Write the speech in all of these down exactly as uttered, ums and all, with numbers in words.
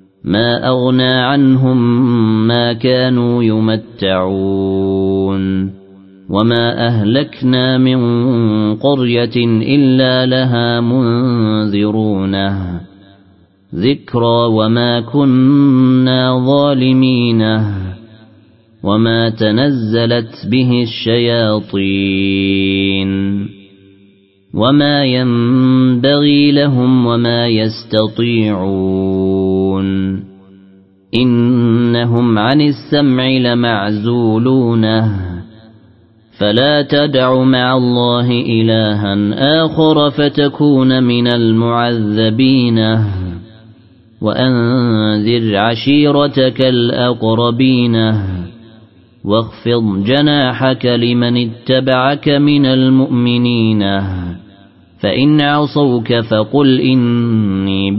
ما أغنى عنهم ما كانوا يمتعون وما أهلكنا من قرية إلا لها منذرونه ذكرى وما كنا ظالمين وما تنزلت به الشياطين وما ينبغي لهم وما يستطيعون إنهم عن السمع لمعزولون فلا تدع مع الله إلها آخر فتكون من المعذبين وأنذر عشيرتك الأقربين واخفض جناحك لمن اتبعك من المؤمنين فإن عصوك فقل إني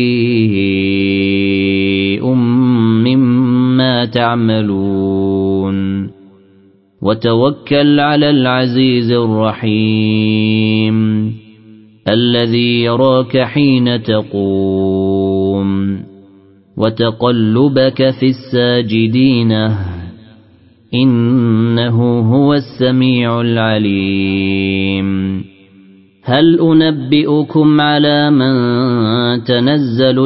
بريء مما تعملون وتوكل على العزيز الرحيم الذي يراك حين تقوم وتقلبك في الساجدين إنه هو السميع العليم هل أنبئكم على من تنزل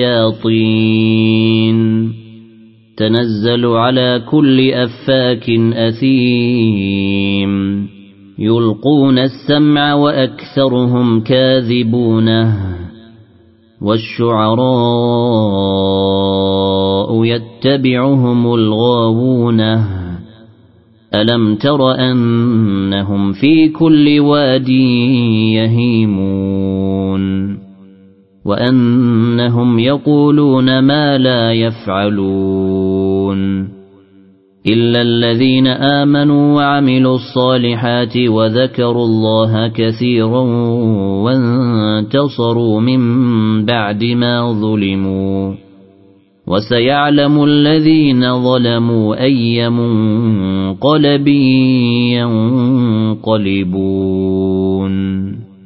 الشياطين تنزل على كل أفاك أثيم يلقون السمع وأكثرهم كاذبون والشعراء يتبعهم الغاوون ألم تر أنهم في كل واد يهيمون وأنهم يقولون ما لا يفعلون إلا الذين آمنوا وعملوا الصالحات وذكروا الله كثيرا وانتصروا من بعد ما ظلموا وسيعلم الذين ظلموا أي منقلب ينقلبون.